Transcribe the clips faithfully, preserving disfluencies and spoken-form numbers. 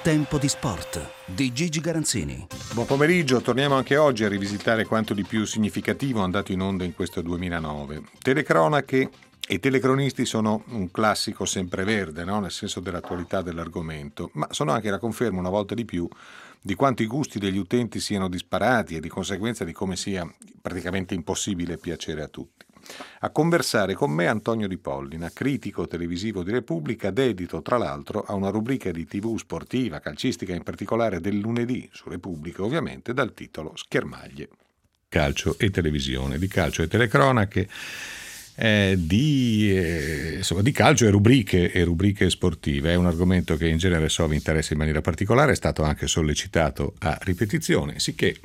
Tempo di sport di Gigi Garanzini. Buon pomeriggio, torniamo anche oggi a rivisitare quanto di più significativo è andato in onda in questo duemilanove. Telecronache e telecronisti sono un classico sempreverde, no? Nel senso dell'attualità dell'argomento, ma sono anche la conferma una volta di più di quanto i gusti degli utenti siano disparati e di conseguenza di come sia praticamente impossibile piacere a tutti. A conversare con me Antonio Di Pollina, critico televisivo di Repubblica, dedito tra l'altro a una rubrica di tivù sportiva, calcistica in particolare del lunedì su Repubblica, ovviamente dal titolo Schermaglie. Calcio e televisione, di calcio e telecronache, eh, di, eh, insomma, di calcio e rubriche e rubriche sportive. È un argomento che in genere so vi interessa in maniera particolare, è stato anche sollecitato a ripetizione, sicché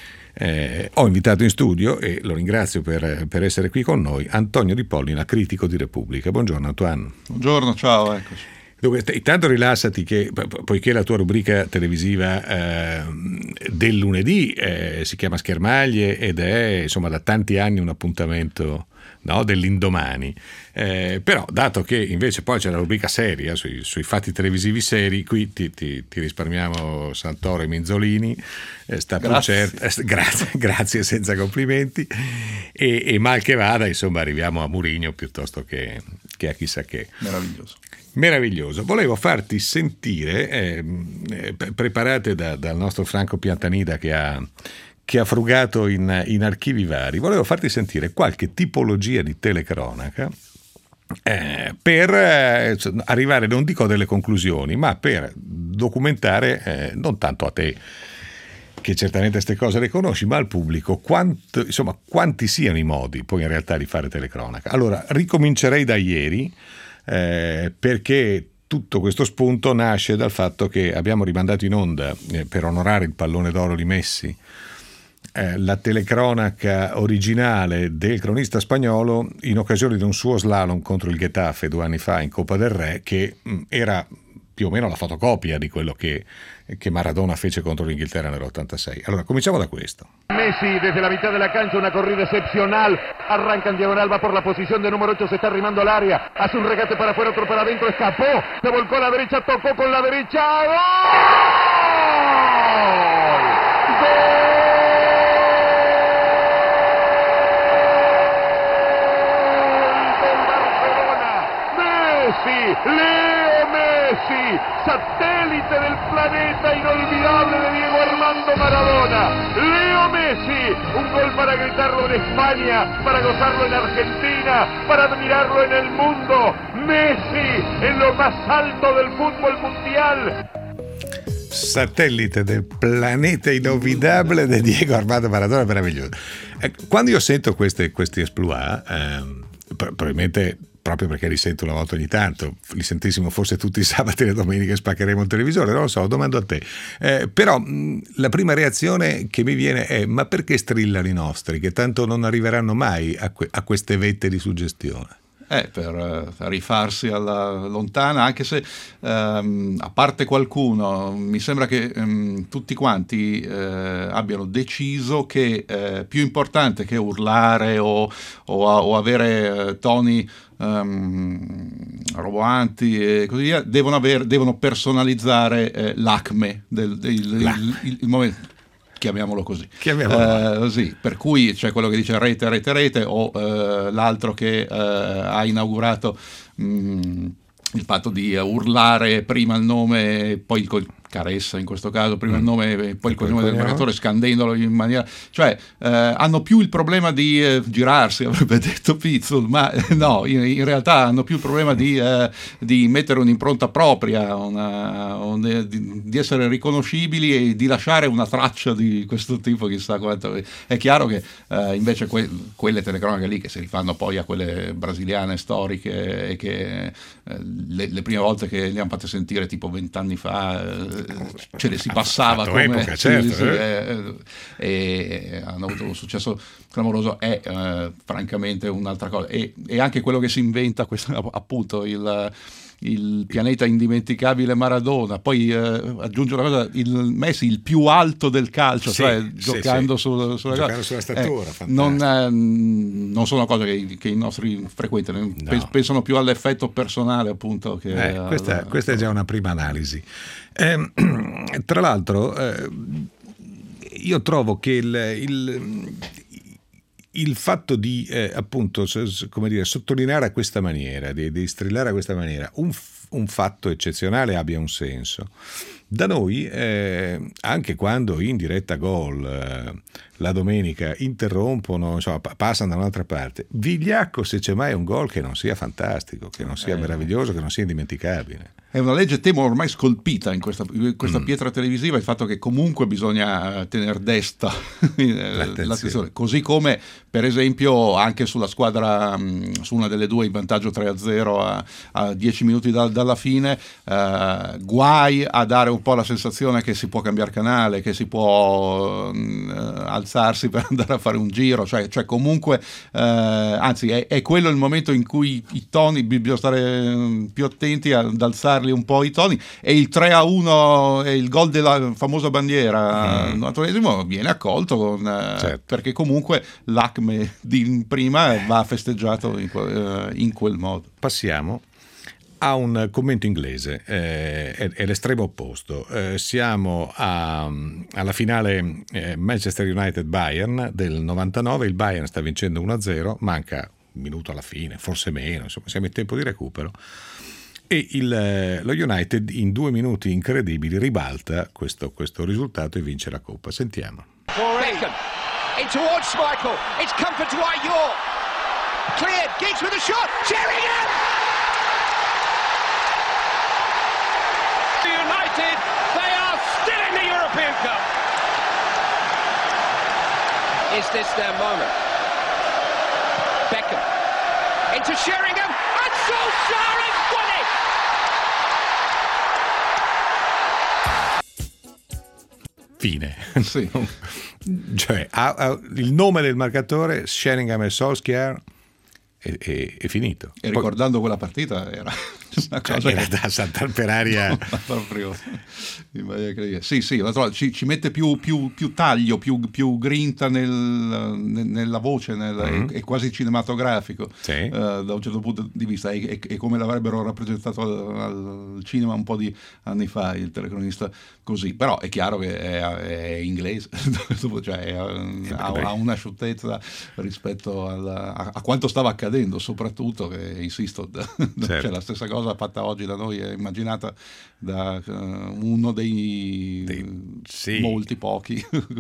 Eh, ho invitato in studio, e lo ringrazio per, per essere qui con noi, Antonio Di Pollina, critico di Repubblica. Buongiorno Antoine. Buongiorno, ciao, eccoci. Dunque, intanto rilassati che, poiché la tua rubrica televisiva eh, del lunedì eh, si chiama Schermaglie ed è insomma da tanti anni un appuntamento, no, dell'indomani, eh, però dato che invece poi c'è la rubrica seria sui, sui fatti televisivi seri, qui ti, ti, ti risparmiamo Santoro e Minzolini, eh, sta più certo, eh, grazie, grazie senza complimenti, e, e mal che vada insomma arriviamo a Mourinho piuttosto che, che a chissà che. Meraviglioso. Meraviglioso. Volevo farti sentire, eh, eh, preparate da, dal nostro Franco Piantanida che ha, che ha frugato in, in archivi vari, volevo farti sentire qualche tipologia di telecronaca eh, per eh, arrivare, non dico a delle conclusioni, ma per documentare, eh, non tanto a te, che certamente queste cose le conosci, ma al pubblico, quanto, insomma, quanti siano i modi poi in realtà di fare telecronaca. Allora, ricomincerei da ieri, Eh, perché tutto questo spunto nasce dal fatto che abbiamo rimandato in onda eh, per onorare il pallone d'oro di Messi eh, la telecronaca originale del cronista spagnolo in occasione di un suo slalom contro il Getafe due anni fa in Coppa del Re, che mh, era più o meno la fotocopia di quello che, che Maradona fece contro l'Inghilterra nell'ottantasei. Allora, cominciamo da questo. Messi desde la mitad de la cancha, una corrida excepcional, arranca en diagonal, va por la posición de número ocho, se está arrimando al área, hace un regate para afuera, otro para adentro, escapó, se volcó a la derecha, tocó con la derecha, ¡gol! ¡Gol! Messi, Leo Messi, satélite del planeta inolvidable de Diego Armando Maradona. Leo Messi, un gol para gritarlo en España, para gozarlo en Argentina, para admirarlo en el mundo. Messi en lo más alto del fútbol mundial. Satellite del planeta inolvidabile di Diego Armando Maradona, meraviglioso. Quando io sento queste, questi exploit, ehm, probabilmente proprio perché li sento una volta ogni tanto, li sentissimo forse tutti i sabati e le domeniche spaccheremo il televisore, non lo so, domando a te. Eh, però mh, la prima reazione che mi viene è: ma perché strillano i nostri, che tanto non arriveranno mai a, que- a queste vette di suggestione? Eh, per uh, rifarsi alla lontana, anche se um, a parte qualcuno, mi sembra che um, tutti quanti uh, abbiano deciso che uh, più importante che urlare o, o, o avere uh, toni um, roboanti e così via, devono, aver, devono personalizzare uh, l'acme del, del il, il, il momento. Chiamiamolo così. Chiamiamolo. Eh, sì, per cui c'è quello che dice rete, rete, rete, o eh, l'altro che eh, ha inaugurato mh, il fatto di urlare prima il nome, poi il co- Caressa in questo caso, prima mm. il nome e poi il cognome del giocatore, scandendolo in maniera, cioè eh, hanno più il problema di eh, girarsi, avrebbe detto Pizzul, ma eh, no, in, in realtà hanno più il problema di, eh, di mettere un'impronta propria, una, un, di, di essere riconoscibili e di lasciare una traccia di questo tipo, chissà quanto. È chiaro che eh, invece que- quelle telecronache lì che si rifanno poi a quelle brasiliane storiche e che eh, le, le prime volte che le hanno fatte sentire tipo vent'anni fa eh, ce le si passava come epoca, certo, sì, sì, eh. eh, e hanno avuto un successo clamoroso. È eh, francamente un'altra cosa, e, e anche quello che si inventa questo, appunto il il pianeta indimenticabile Maradona, poi eh, aggiunge una cosa, il Messi il più alto del calcio, sì, cioè sì, giocando, sì. Sulla, sulla, giocando sulla statura, eh, non, eh, non sono cose che, che i nostri frequentano, no. Pensano più all'effetto personale, appunto, che eh, questa, alla, questa è già una prima analisi. Eh, tra l'altro eh, io trovo che il, il, il fatto di eh, appunto come dire, sottolineare a questa maniera, di, di strillare a questa maniera un, un fatto eccezionale abbia un senso. Da noi, eh, anche quando in diretta gol eh, la domenica interrompono, insomma, passano da un'altra parte, vigliacco se c'è mai un gol che non sia fantastico, che non sia eh. meraviglioso, che non sia indimenticabile. È una legge, temo, ormai scolpita in questa, in questa mm. pietra televisiva, il fatto che comunque bisogna tenere desta l'attenzione. Così come, per esempio, anche sulla squadra, su una delle due in vantaggio tre a zero a, a dieci minuti da, dalla fine, eh, guai a dare un po' la sensazione che si può cambiare canale, che si può eh, alzarsi per andare a fare un giro, cioè, cioè comunque, eh, anzi è, è quello il momento in cui i toni, bisogna stare più attenti ad alzare un po' i toni, e il tre a uno e il gol della famosa bandiera al novantunesimo viene accolto con, certo. perché comunque l'acme di prima va festeggiato in, in quel modo. Passiamo a un commento inglese, eh, è, è l'estremo opposto. Eh, siamo a, alla finale eh, Manchester United-Bayern del novantanove, il Bayern sta vincendo uno a zero, manca un minuto alla fine, forse meno, insomma siamo in tempo di recupero. E il, lo United in due minuti incredibili ribalta questo, questo risultato e vince la Coppa. Sentiamo. Beckham in towards Schmeichel. It's comfort to Ayew. Cleared. Giggs with a shot. Sheringham. United, they are still in the European Cup. Is this their moment? Beckham into Sheringham, and Solskjaer has won it. Fine. Sì. Cioè, ha, ha il nome del marcatore, Sheringham e Solskjaer, è, è, è finito. E ricordando Poi, quella partita era una cosa cioè, era che... da saltare per aria. Proprio in maniera credibile. Sì, sì, ci, ci mette più, più, più taglio, più, più grinta nel, nel, nella voce, nel, mm-hmm. è, è quasi cinematografico, sì. uh, da un certo punto di vista. È, è, è come l'avrebbero rappresentato al, al cinema un po' di anni fa il telecronista così. Però è chiaro che è, è inglese, cioè è, ha, ha una scioltezza rispetto alla, a, a quanto stava accadendo, soprattutto che, insisto, certo. Cioè, la stessa cosa fatta oggi da noi è immaginata da uh, uno dei, dei sì. molti pochi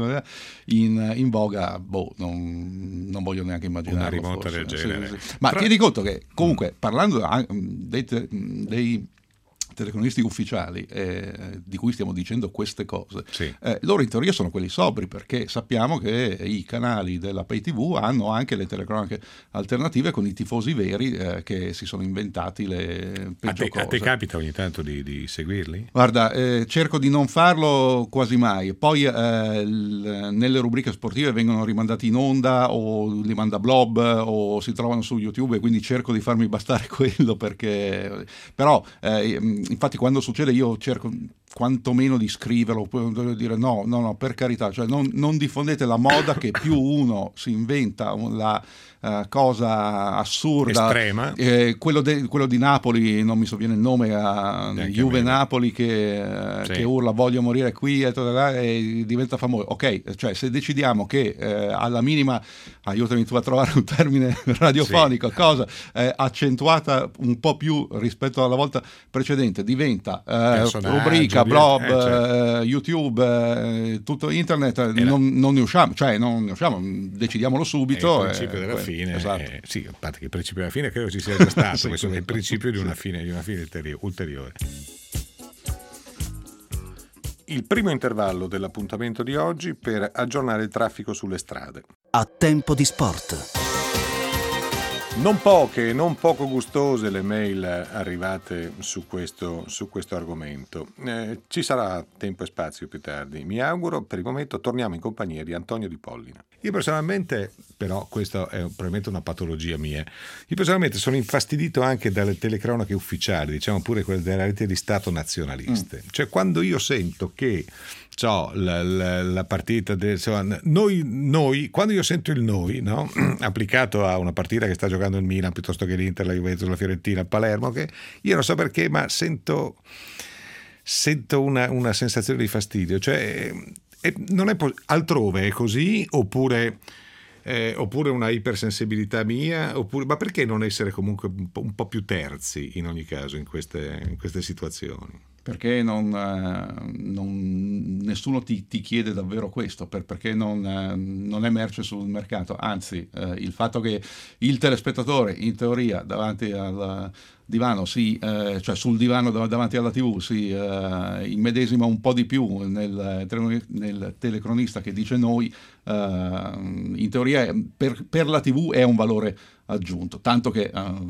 in, in voga, boh, non, non voglio neanche immaginare una rimota forse. Del genere. Sì, sì. Ma Tra... tieni conto che comunque mm. parlando dei, te, dei telecronisti ufficiali eh, di cui stiamo dicendo queste cose, sì. eh, loro in teoria sono quelli sobri, perché sappiamo che i canali della Pay tivù hanno anche le telecronache alternative con i tifosi veri eh, che si sono inventati le peggio a te, cose. A te capita ogni tanto di, di seguirli? Guarda, eh, cerco di non farlo quasi mai, poi eh, l, nelle rubriche sportive vengono rimandati in onda o li manda Blob o si trovano su YouTube, e quindi cerco di farmi bastare quello, perché però eh, infatti quando succede io cerco quantomeno di scriverlo, poi dire no, no, no, per carità, cioè non, non diffondete la moda che più uno si inventa la uh, cosa assurda, estrema. Eh, quello, de, quello di Napoli, non mi sovviene il nome, uh, Juve Napoli che, uh, sì. che urla voglio morire qui e, e diventa famoso. Ok, cioè se decidiamo che eh, alla minima, aiutami tu a trovare un termine radiofonico, sì. cosa eh, accentuata un po' più rispetto alla volta precedente diventa eh, rubrica, blog, eh, certo. eh, YouTube, eh, tutto internet, eh, non, non ne usciamo, cioè non ne usciamo, decidiamolo subito. È il principio eh, della que- fine, esatto. eh, sì, a parte che il principio della fine credo ci sia già stato, sì, questo è il principio di una sì. fine, di una fine ulteriore. Il primo intervallo dell'appuntamento di oggi per aggiornare il traffico sulle strade. A tempo di sport. Non poche, non poco gustose le mail arrivate su questo, su questo argomento. Eh, ci sarà tempo e spazio più tardi. Mi auguro, per il momento torniamo in compagnia di Antonio Di Pollina. Io personalmente, però questo è probabilmente una patologia mia, io personalmente sono infastidito anche dalle telecronache ufficiali, diciamo pure quelle delle reti di Stato nazionaliste. Mm. Cioè quando io sento che so, la, la, la partita del, insomma, noi, noi, quando io sento il noi, no? applicato a una partita che sta giocando il Milan piuttosto che l'Inter, la Juventus, la Fiorentina, il Palermo, che io non so perché, ma sento, sento una, una sensazione di fastidio. Cioè, è, non è pos- altrove è così, oppure, eh, oppure una ipersensibilità mia, oppure, ma perché non essere comunque un po', un po' più terzi in ogni caso in queste, in queste situazioni? Perché non, non, nessuno ti, ti chiede davvero questo, per, perché non, non è merce sul mercato, anzi eh, il fatto che il telespettatore in teoria davanti al divano, si, eh, cioè sul divano davanti alla tivù si eh, immedesima un po' di più nel, nel telecronista che dice noi, eh, in teoria per, per la tivù è un valore aggiunto, tanto che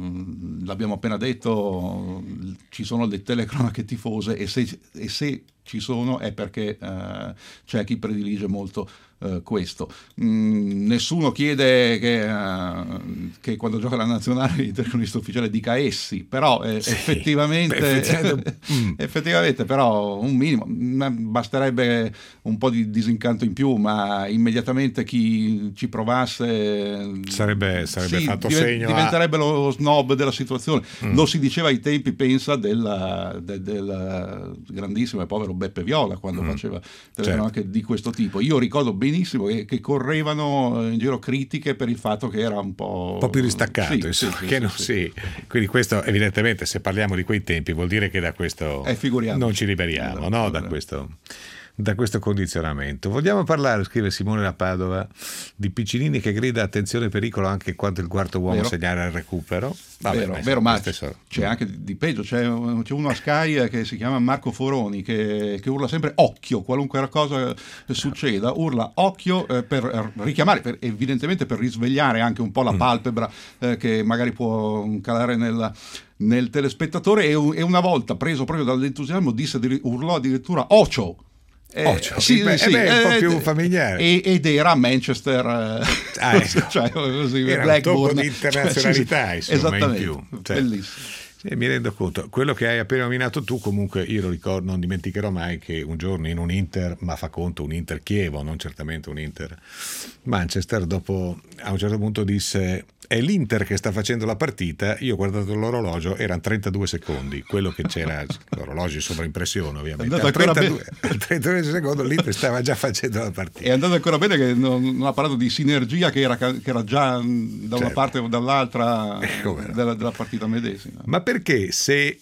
uh, l'abbiamo appena detto, ci sono le telecronache tifose e se, e se ci sono è perché uh, c'è chi predilige molto uh, questo. Mm, nessuno chiede che, uh, che quando gioca la nazionale il telecronista ufficiale dica essi, però eh, sì, effettivamente, effettivamente, mm. effettivamente però un minimo, basterebbe un po' di disincanto in più, ma immediatamente chi ci provasse sarebbe, sarebbe sì, fatto div- segno diventerebbe a... lo snob della situazione. Mm. Lo si diceva ai tempi, pensa, del, del, del grandissimo e povero Beppe Viola quando mm. faceva telecronache certo. di questo tipo. Io ricordo benissimo che, che correvano in giro critiche per il fatto che era un po', un po' più distaccato, sì, insomma, sì, che sì, non, sì. Sì. Quindi questo evidentemente, se parliamo di quei tempi, vuol dire che da questo eh, non ci liberiamo, no, no, da questo da questo condizionamento. Vogliamo parlare, scrive Simone da Padova, di Piccinini che grida attenzione pericolo anche quando il quarto uomo vero. segnala il recupero. Vabbè, vero, beh, vero ma so. c'è anche di peggio, c'è, c'è uno a Sky che si chiama Marco Foroni che, che urla sempre occhio, qualunque cosa succeda, urla occhio eh, per richiamare, per, evidentemente per risvegliare anche un po' la palpebra eh, che magari può calare nella nel telespettatore, e, e una volta preso proprio dall'entusiasmo disse, urlò addirittura ocio. Eh, oh, sì, beh, sì, beh, è un po' più familiare ed era Manchester, ah, ecco. cioè, così, era Blackburn, un tocco di internazionalità, cioè, sì, insomma, esattamente, in più. Cioè, bellissimo. Sì, mi rendo conto, quello che hai appena nominato tu, comunque io lo ricordo, non dimenticherò mai che un giorno in un Inter, ma fa conto un Inter Chievo, non certamente un Inter Manchester, dopo a un certo punto disse è l'Inter che sta facendo la partita, io ho guardato l'orologio, erano trentadue secondi, quello che c'era, l'orologio in sovraimpressione ovviamente, al trentadue, al trentadue secondo l'Inter stava già facendo la partita. È andato ancora bene che non, non ha parlato di sinergia che era, che era già da una certo. parte o dall'altra della, della partita medesima. Ma perché se,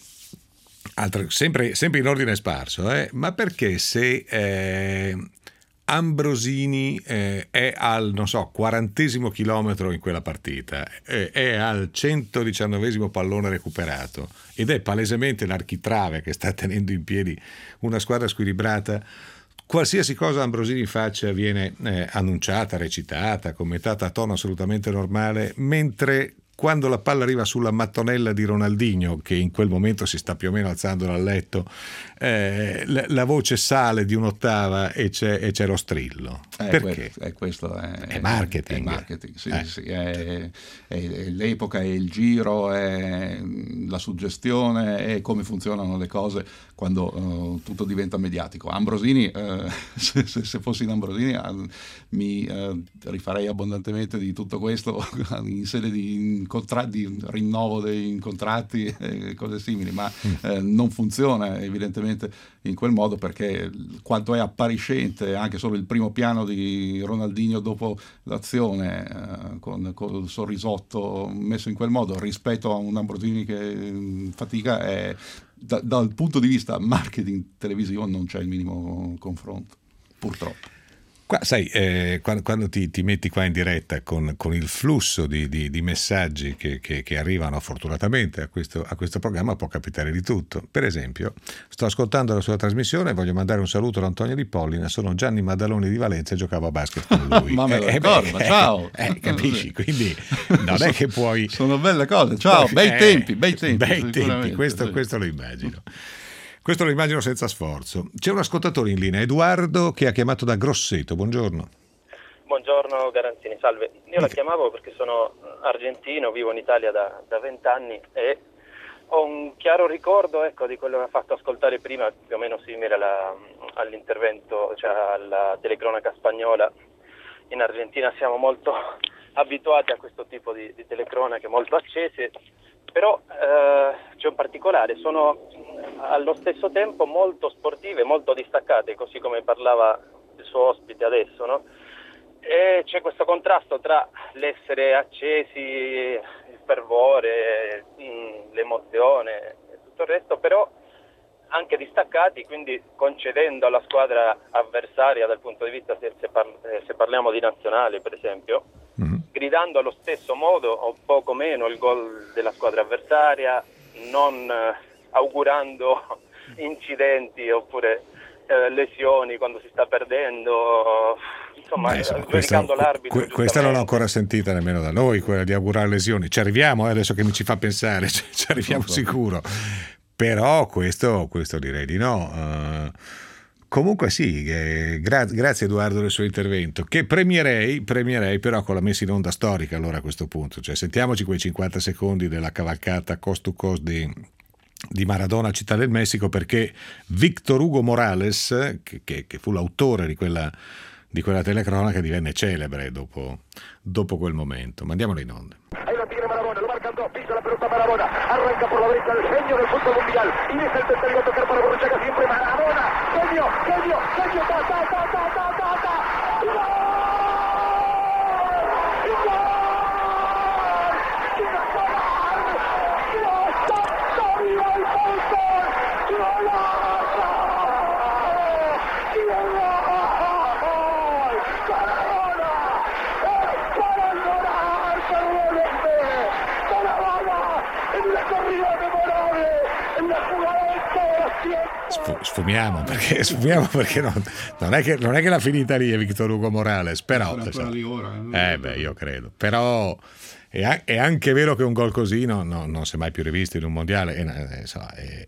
altra, sempre, sempre in ordine sparso, eh, ma perché se... Eh, Ambrosini eh, è al, non so, quarantesimo chilometro in quella partita, eh, è al centodiciannovesimo pallone recuperato ed è palesemente l'architrave che sta tenendo in piedi una squadra squilibrata, qualsiasi cosa Ambrosini faccia viene eh, annunciata, recitata, commentata a tono assolutamente normale, mentre quando la palla arriva sulla mattonella di Ronaldinho, che in quel momento si sta più o meno alzando dal letto, eh, la, la voce sale di un'ottava e c'è, e c'è lo strillo. Eh, Perché? Que- è questo è, è marketing. È marketing, sì, eh. sì, è, è, è l'epoca, è il giro, è la suggestione, è come funzionano le cose quando uh, tutto diventa mediatico. Ambrosini, uh, se, se, se fossi in Ambrosini, uh, mi uh, rifarei abbondantemente di tutto questo in sede di, contra- di rinnovo dei contratti e cose simili, ma mm. eh, non funziona evidentemente in quel modo, perché quanto è appariscente anche solo il primo piano di Ronaldinho dopo l'azione eh, con, con il sorrisotto messo in quel modo rispetto a un Ambrosini che fatica, è, da, dal punto di vista marketing televisivo non c'è il minimo confronto, purtroppo. Qua, sai, eh, quando, quando ti, ti metti qua in diretta con, con il flusso di, di, di messaggi che, che, che arrivano fortunatamente a questo, a questo programma, può capitare di tutto. Per esempio, sto ascoltando la sua trasmissione e voglio mandare un saluto ad Antonio Di Pollina. Sono Gianni Maddaloni di Valenza e giocavo a basket con lui. Ma me lo eh, ricordo, beh, ciao. Eh, capisci? Quindi non è che puoi... Sono belle cose, ciao, bei Eh, tempi, bei tempi. bei tempi, questo, sì. questo lo immagino. Questo lo immagino senza sforzo. C'è un ascoltatore in linea, Edoardo, che ha chiamato da Grosseto. Buongiorno. Buongiorno Garanzini, salve. Io la chiamavo perché sono argentino, vivo in Italia da vent'anni e ho un chiaro ricordo, ecco, di quello che ha fatto ascoltare prima, più o meno simile alla, all'intervento, cioè alla telecronaca spagnola. In Argentina siamo molto abituati a questo tipo di, di telecronache molto accese, però eh, c'è un particolare, sono allo stesso tempo molto sportive, molto distaccate, così come parlava il suo ospite adesso, no? E c'è questo contrasto tra l'essere accesi, il fervore, l'emozione e tutto il resto, però anche distaccati, quindi concedendo alla squadra avversaria dal punto di vista, se, se, par- se parliamo di nazionale per esempio, mm-hmm. gridando allo stesso modo o poco meno il gol della squadra avversaria, non eh, augurando incidenti oppure eh, lesioni quando si sta perdendo, insomma, Beh, giudicando questa, l'arbitro. Que- questa non l'ho ancora sentita nemmeno da noi, quella di augurare lesioni. Ci arriviamo, eh, adesso che mi ci fa pensare, ci arriviamo sicuro. Però questo, questo direi di no. Uh, comunque sì, eh, gra- grazie Edoardo del suo intervento, che premierei, premierei però con la messa in onda storica allora a questo punto. Cioè sentiamoci quei cinquanta secondi della cavalcata cost to cost di, di Maradona a Città del Messico, perché Víctor Hugo Morales, che, che, che fu l'autore di quella, di quella telecronaca, divenne celebre dopo, dopo quel momento. Mandiamolo in onda. Ahí lo tiene Maradona, lo marcan dos, pisa la pelota Maradona, arranca por la derecha el genio del fútbol mundial, y es el tercero a tocar para Borruchaga, siempre Maradona, genio, genio, genio, ta, ta, ta, ta, ta, ta, ta, ¡y gol! ¡Y gol! ¡Y gol! ¡Dios santo, viva el fútbol! ¡Golazo! ¡Y gol! ¡Maradona! ¡Es para llorar, perdónenme! ¡Maradona! ¡En la corrida memorable! ¡En la jugada de todos los tiempos! Sfumiamo perché, sfumiamo perché non, non, è che, non è che l'ha finita lì Víctor Hugo Morales, però ancora lì ora, eh beh io credo, però è, è anche vero che un gol così no, no, non si è mai più rivisto in un mondiale e, insomma, e,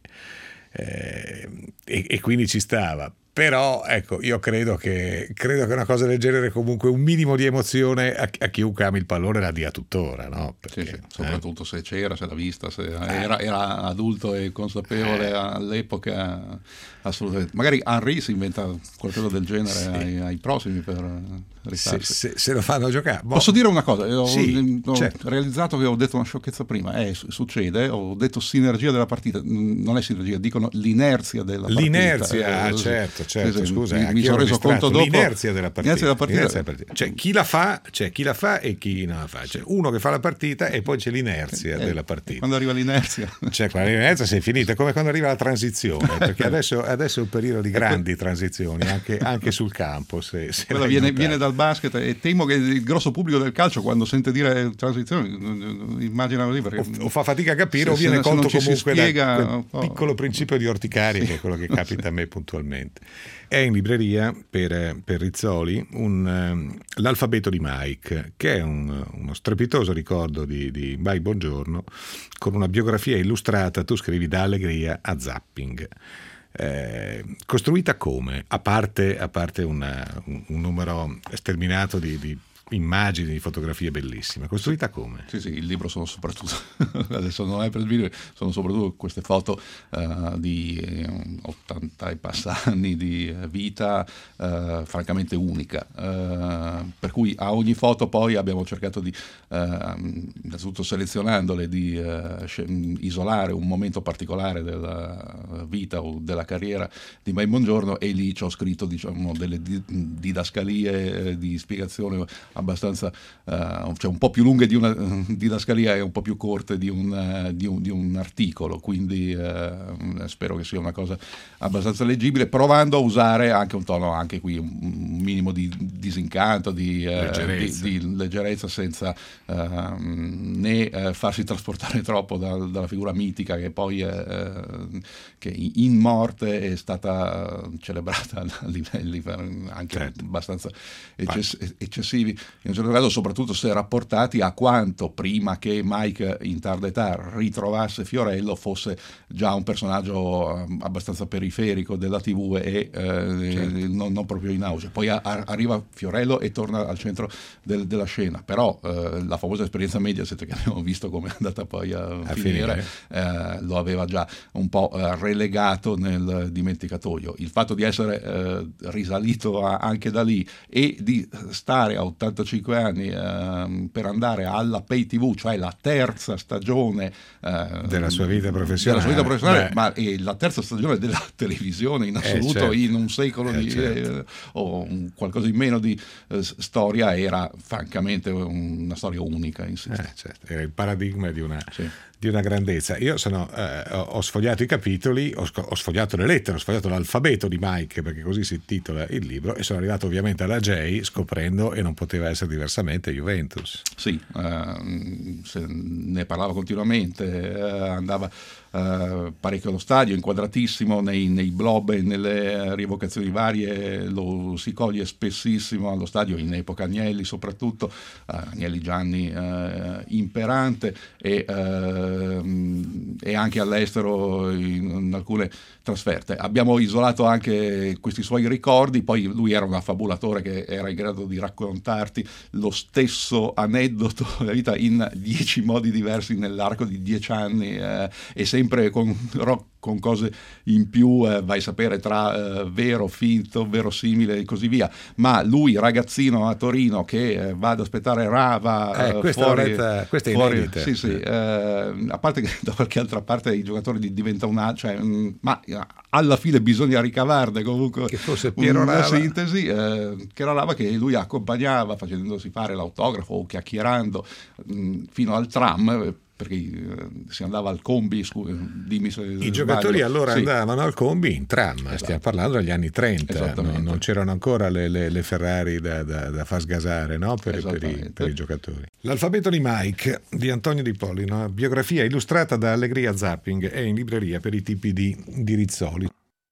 e, e quindi ci stava. Però ecco, io credo che credo che una cosa del genere, comunque un minimo di emozione a, a chiunque ami il pallone la dia tuttora, no? Perché, sì, sì. Soprattutto eh? se c'era, se l'ha vista, se era, era adulto e consapevole eh. all'epoca, assolutamente. Magari Henry si inventa qualcosa del genere sì. ai, ai prossimi per ristarsi. Se, se, se lo fanno giocare. Boh. Posso dire una cosa? Ho, sì, ho certo. realizzato che ho detto una sciocchezza prima. Eh, succede, ho detto sinergia della partita. Non è sinergia, dicono l'inerzia della partita. L'inerzia, eh, certo. Certo, sì, sì, scusa, mi, mi sono reso conto dopo l'inerzia della partita, l'inerzia della partita. L'inerzia della partita. Cioè chi la fa, c'è chi la fa e chi non la fa. C'è uno che fa la partita e poi c'è l'inerzia eh, della partita. Quando arriva l'inerzia, cioè quando arriva l'inerzia sei finito, è come quando arriva la transizione, perché adesso, adesso è un periodo di grandi transizioni anche, anche sul campo. Se, se Quella viene, viene dal basket e temo che il grosso pubblico del calcio quando sente dire transizione immagina così perché o, o fa fatica a capire se, o viene se conto comunque spiega, da quel piccolo principio di orticaria sì. che è quello che capita a me puntualmente. È in libreria per, per Rizzoli un, um, l'alfabeto di Mike, che è un, uno strepitoso ricordo di, di Mike Bongiorno, con una biografia illustrata, tu scrivi da allegria a zapping. Eh, costruita come? A parte, a parte una, un, un numero sterminato di, di immagini, di fotografie bellissime, costruita come? Sì, sì, il libro sono soprattutto adesso non è per dire, sono soprattutto queste foto uh, di eh, ottanta e passa anni di vita uh, francamente unica, uh, per cui a ogni foto poi abbiamo cercato di uh, innanzitutto selezionandole di uh, isolare un momento particolare della vita o della carriera di Mike Bongiorno, e lì ci ho scritto diciamo delle didascalie di spiegazione abbastanza, uh, cioè un po' più lunghe di una didascalia e un po' più corte di un, uh, di un, di un articolo, quindi uh, spero che sia una cosa abbastanza leggibile, provando a usare anche un tono, anche qui un, un minimo di disincanto, di, uh, leggerezza. di, di leggerezza, senza uh, né uh, farsi trasportare troppo da, dalla figura mitica che poi uh, che in morte è stata celebrata a livelli anche certo. abbastanza eccess- eccessivi, in un certo grado, soprattutto se rapportati a quanto prima che Mike in tarda età ritrovasse Fiorello fosse già un personaggio abbastanza periferico della tivù e eh, certo. non, non proprio in auge. Poi a, a, arriva Fiorello e torna al centro del, della scena, però eh, la famosa esperienza Mediaset che abbiamo visto come è andata poi a, a finire, finire. Eh, lo aveva già un po' eh, relegato nel dimenticatoio. Il fatto di essere eh, risalito a, anche da lì e di stare a ottantacinque anni eh, per andare alla Pay tivù, cioè la terza stagione eh, della sua vita professionale, della sua vita professionale ma è la terza stagione della televisione in assoluto, eh, certo. in un secolo eh, di, certo. eh, o un, qualcosa in meno di eh, storia, era francamente una storia unica in sé. Eh, certo. Era il paradigma di una sì. di una grandezza. Io sono, eh, ho sfogliato i capitoli, ho, ho sfogliato le lettere, ho sfogliato l'alfabeto di Mike, perché così si intitola il libro, e sono arrivato ovviamente alla J, scoprendo, e non poteva essere diversamente, Juventus. Sì, eh, se ne parlava continuamente, eh, andava eh, parecchio allo stadio, inquadratissimo nei, nei blob e nelle rievocazioni varie, lo si coglie spessissimo allo stadio, in epoca Agnelli soprattutto, eh, Agnelli Gianni eh, imperante, e eh, e anche all'estero in, in alcune trasferte. Abbiamo isolato anche questi suoi ricordi, poi lui era un affabulatore che era in grado di raccontarti lo stesso aneddoto della vita in dieci modi diversi nell'arco di dieci anni eh, e sempre con rock con cose in più, eh, vai a sapere, tra eh, vero, finto, verosimile e così via. Ma lui, ragazzino a Torino, che eh, va ad aspettare Rava eh, questa fuori, oretta, questa è fuori, inedita. sì, sì, eh, a parte che da qualche altra parte i giocatori diventa una, cioè, mh, ma alla fine bisogna ricavarne comunque che fosse Piero una Rava. sintesi, eh, che era Rava che lui accompagnava facendosi fare l'autografo o chiacchierando mh, fino al tram, perché eh, si andava al combi, scu- dimmi se i giocatori sbaglio. allora sì. andavano al combi in tram, esatto. Stiamo parlando degli anni trenta, no? Non c'erano ancora le, le, le Ferrari da, da, da far sgasare, no? per, per, i, per i giocatori. L'alfabeto di Mike di Antonio Di Pollino, biografia illustrata da Allegria Zapping, è in libreria per i tipi di, di Rizzoli.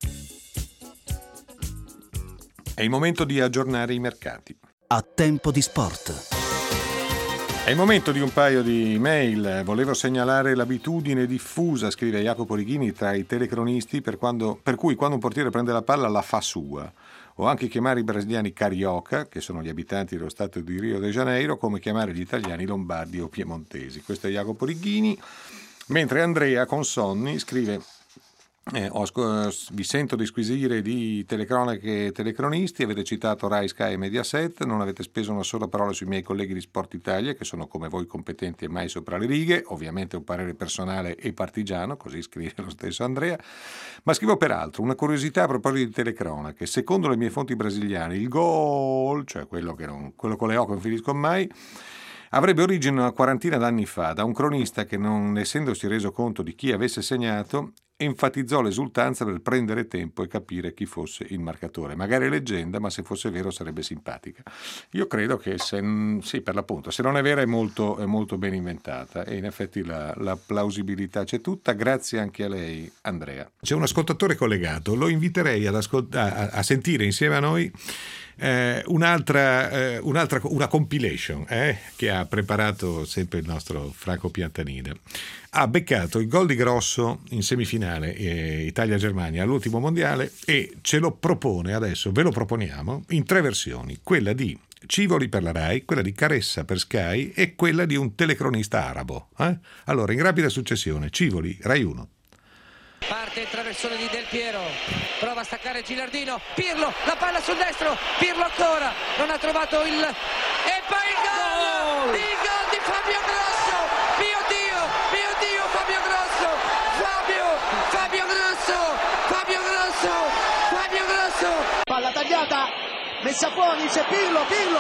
È il momento di aggiornare i mercati. A tempo di sport. È il momento di un paio di mail. Volevo segnalare l'abitudine diffusa, scrive Jacopo Righini, tra i telecronisti per, quando, per cui quando un portiere prende la palla la fa sua, o anche chiamare i brasiliani carioca, che sono gli abitanti dello stato di Rio de Janeiro, come chiamare gli italiani lombardi o piemontesi. Questo è Jacopo Righini. Mentre Andrea Consonni scrive: Eh, ho, vi sento disquisire di telecronache e telecronisti, avete citato Rai, Sky e Mediaset, non avete speso una sola parola sui miei colleghi di Sport Italia, che sono come voi competenti e mai sopra le righe, ovviamente un parere personale e partigiano, così scrive lo stesso Andrea, ma scrivo peraltro una curiosità a proposito di telecronache. Secondo le mie fonti brasiliane il gol, cioè quello, che non, quello con le O che non finisco mai, avrebbe origine una quarantina d'anni fa da un cronista che, non essendosi reso conto di chi avesse segnato, enfatizzò l'esultanza per prendere tempo e capire chi fosse il marcatore. Magari è leggenda, ma se fosse vero sarebbe simpatica. Io credo che, se, sì, per l'appunto, se non è vera è molto, è molto ben inventata, e in effetti la, la plausibilità c'è tutta. Grazie anche a lei, Andrea. C'è un ascoltatore collegato, lo inviterei ad ascolt- a, a sentire insieme a noi Eh, un'altra, eh, un'altra una compilation eh, che ha preparato sempre il nostro Franco Piantanida. Ha beccato il gol di Grosso in semifinale eh, Italia-Germania all'ultimo mondiale e ce lo propone adesso, ve lo proponiamo in tre versioni: quella di Civoli per la Rai, quella di Caressa per Sky e quella di un telecronista arabo. Eh? Allora, in rapida successione, Civoli, Rai uno. Parte il traversone di Del Piero, prova a staccare Gilardino, Pirlo, la palla sul destro, Pirlo ancora, non ha trovato il... e poi il gol! Il gol di Fabio Grosso! Mio Dio, mio Dio, Fabio Grosso! Fabio, Fabio Grosso! Fabio Grosso! Fabio Grosso! Palla tagliata, messa fuori, c'è Pirlo, Pirlo!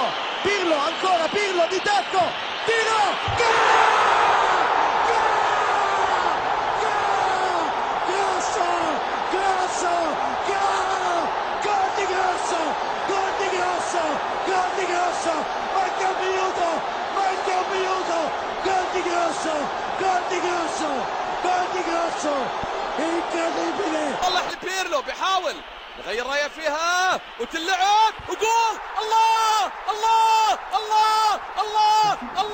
Pirlo, ancora Pirlo di tacco, tiro, gol! Manca un minuto, manca un minuto, gol di Grosso, gol di Grosso, gol di Grosso, incredibile. طلع لبيرلو بيحاول يغير رايه فيها وتلعب وجول. الله الله الله الله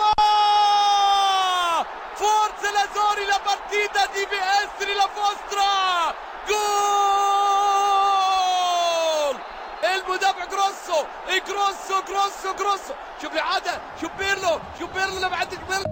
الله forza l'Azzurri, la partita deve essere la vostra. Gol المدافع جروسو جروسو جروسو جروسو شوف عادة شوف بيرلو شوف بيرلو لما عدت بيرلو.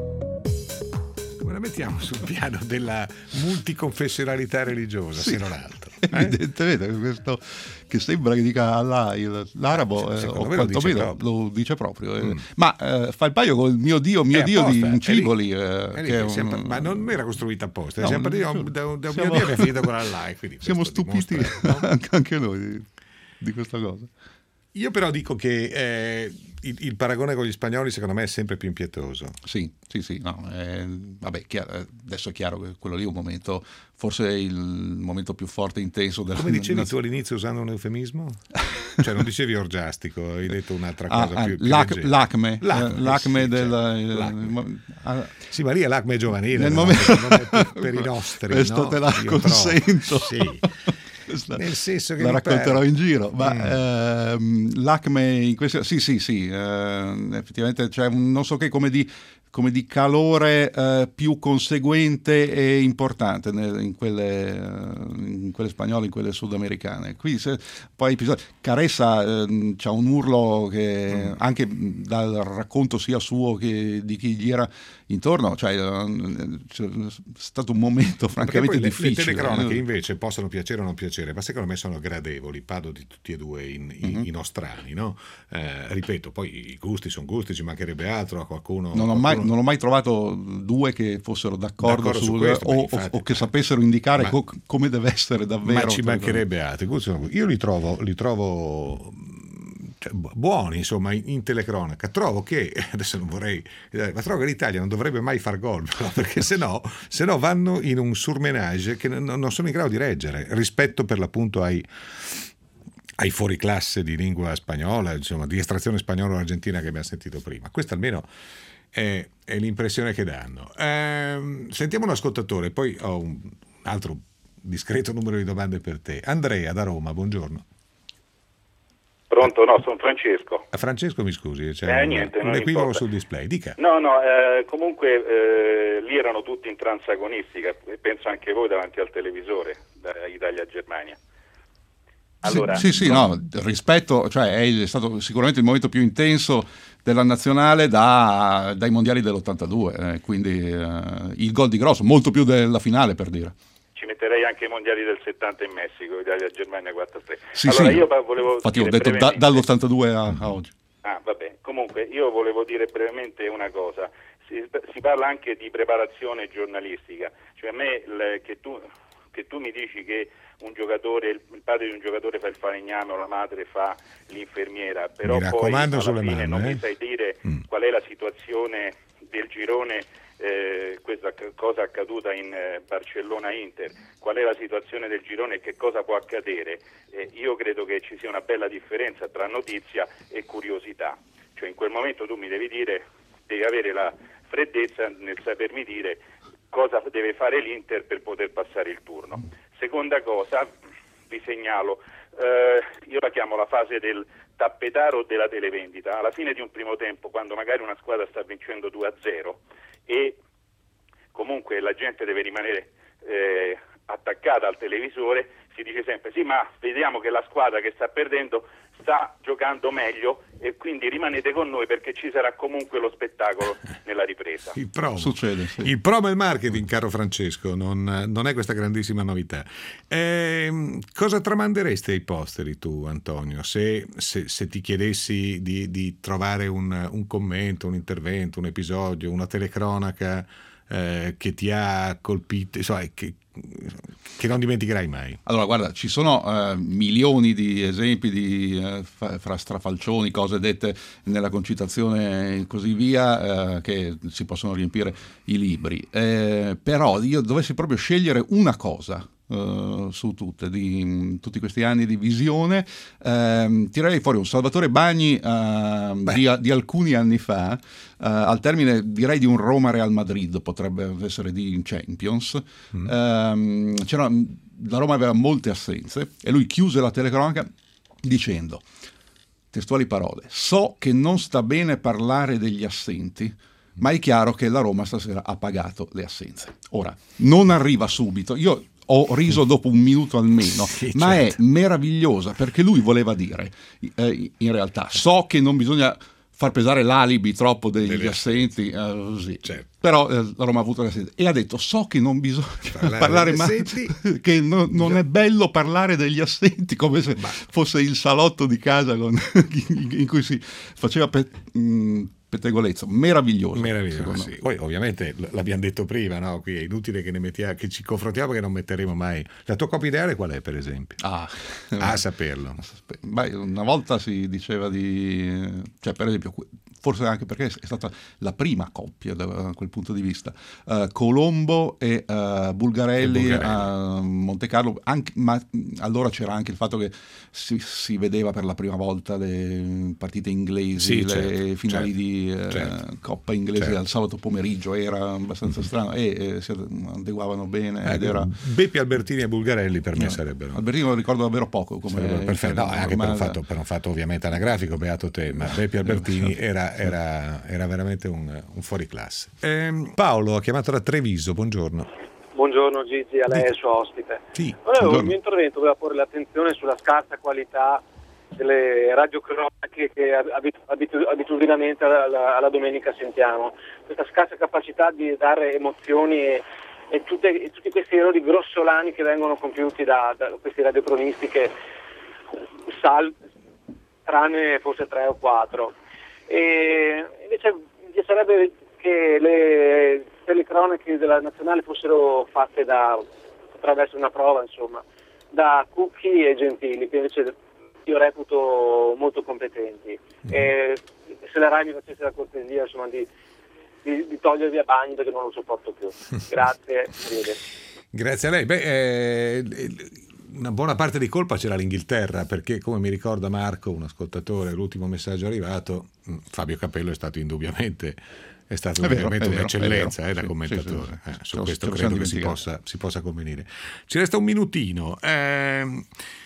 Come la mettiamo sul piano della multiconfessionalità religiosa, sì, se non altro? Eh? Evidentemente questo che sembra che dica Allah, il, l'arabo eh, o quantomeno lo dice proprio, eh. mm. ma eh, fa il paio con il mio Dio, mio è Dio apposta, di Incivoli, eh, lì, che un... sempre, ma non era costruita apposta, no, sempre da un, da un siamo, mio Dio che è finito con Allah, quindi siamo stupiti dimostra, no? anche noi di, di questa cosa. Io però dico che eh, il, il paragone con gli spagnoli secondo me è sempre più impietoso. Sì, sì, sì. No, eh, vabbè, chiaro, adesso è chiaro che quello lì è un momento, forse il momento più forte e intenso della... Come dicevi tu all'inizio usando un eufemismo? Cioè non dicevi orgiastico, hai detto un'altra cosa ah, più, più l'ac- l'acme, l'acme, l'acme sì, del... cioè, l'acme. Ah, sì, ma lì è l'acme giovanile, nel no? momento... non è per, per i nostri. Questo no? te la Io consento. Sì. Nel senso che la racconterò per... in giro, ma mm. ehm, l'acme in questo sì sì sì eh, effettivamente c'è un non so che come di come di calore eh, più conseguente e importante nel, in quelle in quelle spagnole, in quelle sudamericane. Qui se, poi Caressa eh, c'ha un urlo che mm. anche dal racconto sia suo che di chi gli era intorno, cioè è stato un momento francamente le, difficile. Le telecronache invece possono piacere o non piacere, ma secondo me sono gradevoli, parlo di tutti e due in, in, mm-hmm. i nostrani, no? Eh, ripeto, poi i gusti sono gusti, ci mancherebbe altro a qualcuno. Non ho qualcuno... mai non ho mai trovato due che fossero d'accordo, d'accordo sul, su questo, o, infatti, o che sapessero indicare ma, co- come deve essere davvero. Ma ci mancherebbe altro. Io li trovo, li trovo cioè, buoni, insomma, in, in telecronaca. Trovo che, adesso non vorrei, ma trovo che l'Italia non dovrebbe mai far gol, perché se no, se no vanno in un surmenage che non, non sono in grado di reggere, rispetto per l'appunto ai ai fuoriclasse di lingua spagnola, insomma, di estrazione spagnola o argentina che abbiamo sentito prima. Questa almeno è, è l'impressione che danno. Eh, sentiamo un ascoltatore, poi ho un altro discreto numero di domande per te. Andrea da Roma, buongiorno. Pronto? No, sono Francesco. A Francesco, mi scusi, c'è eh, un, niente, un equivoco sul display, dica. No, no, eh, comunque eh, lì erano tutti in transagonistica, penso anche voi davanti al televisore, da Italia-Germania. Allora, sì, sì, sì, no, rispetto, cioè è stato sicuramente il momento più intenso della nazionale da, dai mondiali dell'ottantadue, eh, quindi eh, il gol di Grosso, molto più della finale, per dire. Ci metterei anche i mondiali del settanta in Messico, Italia-Germania quattro a tre. Sì, allora sì, io volevo infatti ho detto da, dall'ottantadue a, a oggi. Ah, vabbè, comunque io volevo dire brevemente una cosa, si, si parla anche di preparazione giornalistica, cioè a me le, che tu... che tu mi dici che un giocatore, il padre di un giocatore fa il falegname o la madre fa l'infermiera, però poi alla fine mani, non eh? mi sai dire mm. qual è la situazione del girone, eh, questa cosa accaduta in eh, Barcellona-Inter, qual è la situazione del girone e che cosa può accadere. Eh, io credo che ci sia una bella differenza tra notizia e curiosità, cioè in quel momento tu mi devi dire, devi avere la freddezza nel sapermi dire cosa deve fare l'Inter per poter passare il turno. Seconda cosa, vi segnalo, eh, io la chiamo la fase del tappetaro o della televendita. Alla fine di un primo tempo, quando magari una squadra sta vincendo due a zero e comunque la gente deve rimanere eh, attaccata al televisore, si dice sempre sì, ma vediamo che la squadra che sta perdendo sta giocando meglio e quindi rimanete con noi perché ci sarà comunque lo spettacolo nella ripresa. Il promo. Succede, sì. Il promo e il marketing, caro Francesco, non, non è questa grandissima novità. Eh, cosa tramanderesti ai posteri tu, Antonio, se, se, se ti chiedessi di, di trovare un, un commento, un intervento, un episodio, una telecronaca eh, che ti ha colpito, insomma, che, che non dimenticherai mai? Allora, guarda, ci sono uh, milioni di esempi di uh, fa- fra strafalcioni, cose dette nella concitazione e così via, uh, che si possono riempire i libri. Eh, però io dovessi proprio scegliere una cosa Uh, su tutte, di um, tutti questi anni di visione, uh, tirerei fuori un Salvatore Bagni uh, di, di alcuni anni fa, uh, al termine direi di un Roma-Real Madrid, potrebbe essere di Champions. Mm. Uh, c'era, la Roma aveva molte assenze e lui chiuse la telecronaca dicendo, testuali parole: so che non sta bene parlare degli assenti, ma è chiaro che la Roma stasera ha pagato le assenze. Ora, non arriva subito, io ho riso dopo un minuto almeno, sì, ma certo. È meravigliosa, perché lui voleva dire, eh, in realtà, so che non bisogna far pesare l'alibi troppo degli Deve assenti, eh, così. Certo. Però eh, la Roma ha avuto le assenti, e ha detto, so che non bisogna parlare, parlare mai, che non, non è bello parlare degli assenti, come se ma. fosse il salotto di casa con, in cui si faceva pe- mh, pettegolezzo. Meraviglioso, meraviglioso, sì. Poi ovviamente l'abbiamo detto prima, no? Qui è inutile che ne mettiamo, che ci confrontiamo, perché non metteremo mai. La tua coppia ideale qual è, per esempio? Ah, a saperlo. Beh, una volta si diceva di, cioè per esempio, forse anche perché è stata la prima coppia da quel punto di vista, uh, Colombo e uh, Bulgarelli, Bulgarelli a Monte Carlo, anche, ma allora c'era anche il fatto che si, si vedeva per la prima volta le partite inglesi, sì, le certo, finali certo. di Certo. Coppa inglese certo. al sabato pomeriggio, era abbastanza strano e, e si adeguavano bene, eh, ed era... Beppi, Albertini e Bulgarelli per me no. sarebbero Albertini lo ricordo davvero poco come perfetto, no, anche per un, fatto, per un fatto ovviamente anagrafico, beato te, ma Beppi Albertini era, era, era veramente un, un fuoriclasse. eh, Paolo ha chiamato da Treviso, buongiorno. Buongiorno Gigi, a lei e il suo ospite. Sì, allora, il mio intervento voleva porre l'attenzione sulla scarsa qualità delle radiocronache che abitu- abitu- abitudinamente alla, alla domenica sentiamo, questa scarsa capacità di dare emozioni e, e, tutte, e tutti questi errori grossolani che vengono compiuti da, da questi radiocronisti che sal- tranne forse tre o quattro. E invece mi piacerebbe che le telecronache della nazionale fossero fatte da, attraverso una prova, insomma, da Cucchi e Gentili, che invece io reputo molto competenti. Mm. E se la Rai mi facesse la cortesia, insomma, di, di, di togliervi a bagno, perché non lo sopporto più. Grazie. Grazie a lei. Beh, eh, una buona parte di colpa c'era l'Inghilterra, perché come mi ricorda Marco, un ascoltatore, l'ultimo messaggio arrivato, Fabio Capello è stato indubbiamente è stato è veramente vero, un'eccellenza vero, eh, da sì, commentatore. Sì, sì, sì. Eh, su ce questo credo che si possa, si possa convenire. Ci resta un minutino. Eh,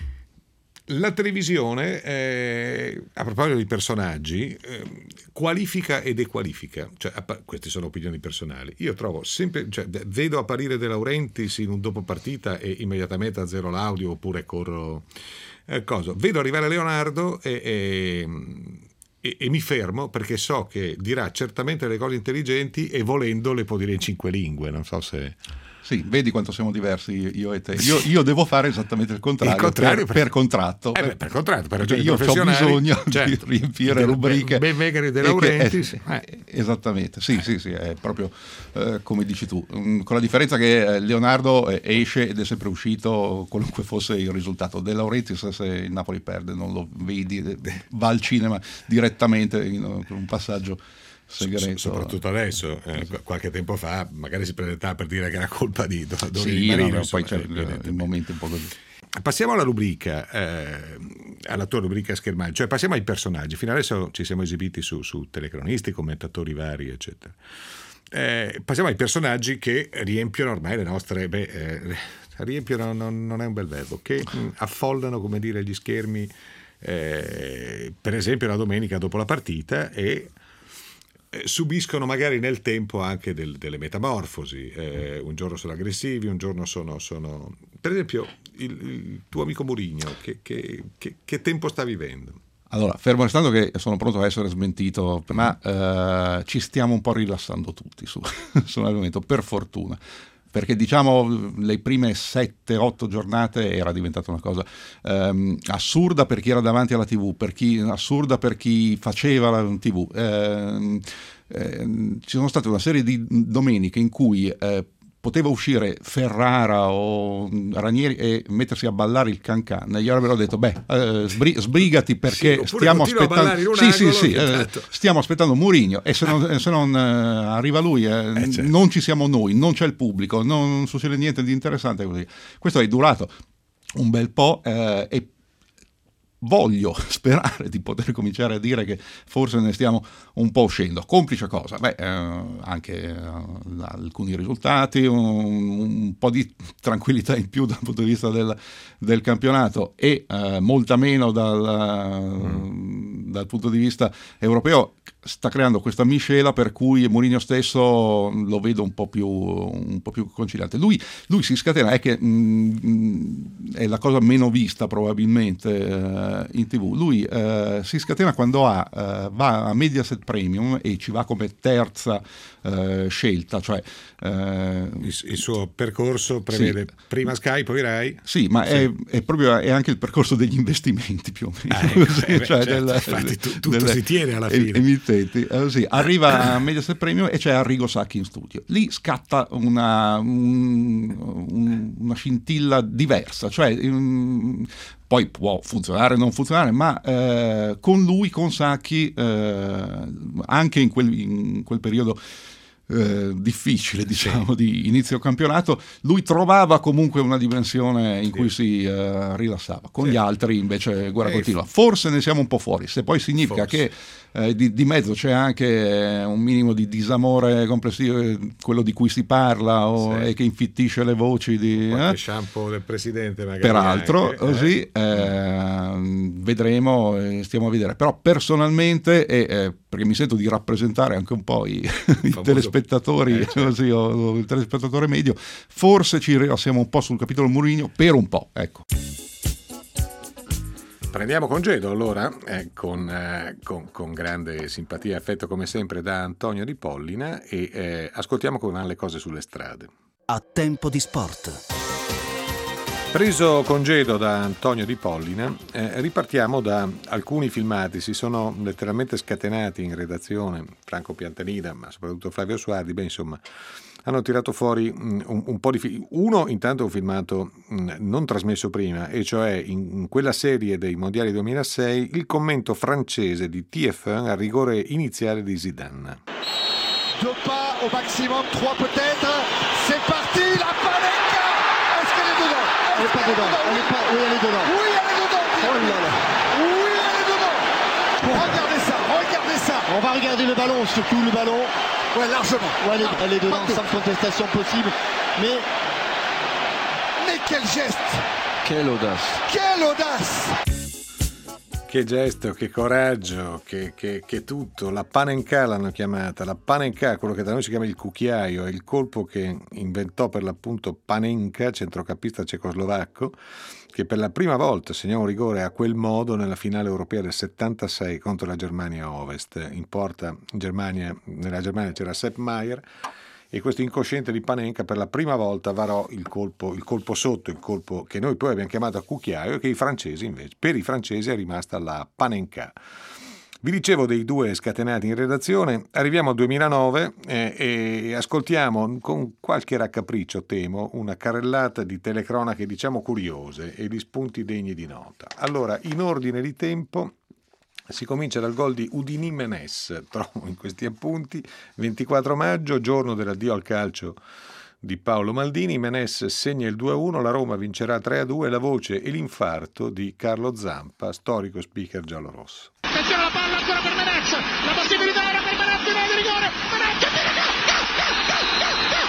La televisione, eh, a proposito di personaggi, eh, qualifica e dequalifica, cioè, appa- queste sono opinioni personali. Io trovo sempre, cioè, vedo apparire De Laurentiis in un dopo partita e immediatamente azzero l'audio oppure corro. Eh, cosa? Vedo arrivare Leonardo e, e, e, e mi fermo, perché so che dirà certamente le cose intelligenti e volendo le può dire in cinque lingue. Non so se. Sì, vedi quanto siamo diversi io e te. Io, io devo fare esattamente il contrario, il contrario per, per, per contratto. Eh beh, per contratto, per ragioni io ho bisogno certo. di riempire rubriche. Ben Vegari De Laurentiis. Eh, eh. Esattamente, sì, eh. sì, sì, è proprio eh, come dici tu. Mm, con la differenza che Leonardo esce ed è sempre uscito, qualunque fosse il risultato. De Laurentiis, se il Napoli perde, non lo vedi, va al cinema direttamente in un passaggio segreto. Soprattutto adesso, eh, qualche tempo fa magari si presentava per dire che era colpa di Don sì, Marino, no, insomma, poi c'è il, il momento un po' così. Passiamo alla rubrica, eh, alla tua rubrica schermaglia, cioè passiamo ai personaggi. Fino adesso ci siamo esibiti su, su telecronisti, commentatori vari, eccetera. Eh, passiamo ai personaggi che riempiono ormai le nostre, beh, eh, riempiono non, non è un bel verbo, che mh, affollano, come dire, gli schermi, eh, per esempio la domenica dopo la partita, e subiscono magari nel tempo anche del, delle metamorfosi, eh, un giorno sono aggressivi, un giorno sono, sono... per esempio il, il tuo amico Mourinho che, che, che, che tempo sta vivendo? Allora, fermo restando che sono pronto a essere smentito, ma eh, ci stiamo un po' rilassando tutti su, sull'argomento, per fortuna, perché diciamo le prime sette otto giornate era diventata una cosa ehm, assurda per chi era davanti alla tivù, per chi assurda per chi faceva la tivù. Ehm, ehm, ci sono state una serie di domeniche in cui eh, poteva uscire Ferrara o Ranieri e mettersi a ballare il can-can, gli avrebbero detto beh eh, sbri- sbrigati perché sì, stiamo aspettando sì, sì, sì, eh, stiamo aspettando Mourinho e se non, se non eh, arriva lui eh, eh, certo. non ci siamo noi, non c'è il pubblico, non succede niente di interessante così. Questo è durato un bel po' eh, e voglio sperare di poter cominciare a dire che forse ne stiamo un po' uscendo. Complice cosa? Beh, eh, anche eh, alcuni risultati, un, un po' di tranquillità in più dal punto di vista del, del campionato e eh, molta meno dal, mm. dal punto di vista europeo. Sta creando questa miscela per cui Mourinho stesso lo vedo un po' più, un po' più conciliante. Lui, lui si scatena, è che mh, è la cosa meno vista probabilmente eh, in tv. Lui eh, si scatena quando ha, eh, va a Mediaset Premium e ci va come terza eh, scelta, cioè eh, il, il suo percorso prevede sì. prima Sky, poi Rai. Sì, ma sì. È, è proprio è anche il percorso degli investimenti più o meno. Ah, ecco, sì, eh, cioè certo, del, infatti tu, tutto delle, si tiene alla fine. Emittenti. Eh, sì, arriva a Mediaset Premium e c'è Arrigo Sacchi in studio. Lì scatta una, un, una scintilla diversa, cioè um, poi può funzionare o non funzionare, ma eh, con lui, con Sacchi, eh, anche in quel, in quel periodo Eh, difficile, diciamo, sì. di inizio campionato, lui trovava comunque una dimensione in sì. cui si eh, rilassava. Con sì. gli altri invece guerra eh, continua. Forse ne siamo un po' fuori, se poi significa forse. che eh, di, di mezzo c'è anche eh, un minimo di disamore complessivo, eh, quello di cui si parla o, sì. e che infittisce le voci di qualche eh? shampoo del presidente magari peraltro anche, così eh. eh, vedremo, eh, stiamo a vedere. Però personalmente eh, eh, perché mi sento di rappresentare anche un po' i, i telespettatori eh, certo. così, o, o il telespettatore medio, forse ci rilassiamo un po' sul capitolo Mourinho per un po', ecco. Prendiamo congedo allora, eh, con, eh, con, con grande simpatia e affetto come sempre da Antonio Di Pollina e eh, ascoltiamo come vanno le cose sulle strade. A tempo di sport. Preso congedo da Antonio Di Pollina, eh, ripartiamo da alcuni filmati. Si sono letteralmente scatenati in redazione Franco Piantanida, ma soprattutto Flavio Suardi. Beh, insomma, hanno tirato fuori un, un po' di film. Uno intanto è un filmato mh, non trasmesso prima, e cioè in, in quella serie dei mondiali duemilasei il commento francese di T F uno al rigore iniziale di Zidane. Deux pas au maximum, trois peut-être. C'est parti, la Panenka. Est-ce qu'elle est dedans? Elle est pas dedans. Elle est pas. Oui, elle est dedans. Oui, elle est dedans. Oh là là. Oui, elle est dedans. Regardez ça, regardez ça. On va regarder le ballon, surtout le ballon. Ouais, largement. Ouais, elle est, elle est dedans, sans contestation possible. Mais. Mais quel geste! Quelle audace! Quelle audace! Che gesto, che coraggio, che, che, che tutto. La Panenka l'hanno chiamata. La Panenka, quello che da noi si chiama il cucchiaio, è il colpo che inventò per l'appunto Panenka, centrocampista cecoslovacco, che per la prima volta segnò un rigore a quel modo nella finale europea del settantasei contro la Germania Ovest. In porta in Germania, nella Germania c'era Sepp Maier, e questo incosciente di Panenka per la prima volta varò il colpo, il colpo sotto, il colpo che noi poi abbiamo chiamato a cucchiaio e che i francesi invece, per i francesi è rimasta la Panenka. Vi dicevo dei due scatenati in redazione, arriviamo al duemilanove eh, e ascoltiamo con qualche raccapriccio, temo, una carrellata di telecronache diciamo curiose e di spunti degni di nota. Allora, in ordine di tempo, si comincia dal gol di Udini Menes, trovo in questi appunti, ventiquattro maggio, giorno dell'addio al calcio di Paolo Maldini. Menes segna il due a uno, la Roma vincerà tre a due, la voce e l'infarto di Carlo Zampa, storico speaker giallorosso. Attenzione alla palla ancora per Menes, la possibilità era per Menes di dare rigore, Menes tira, gol, gol, gol, gol, gol, gol,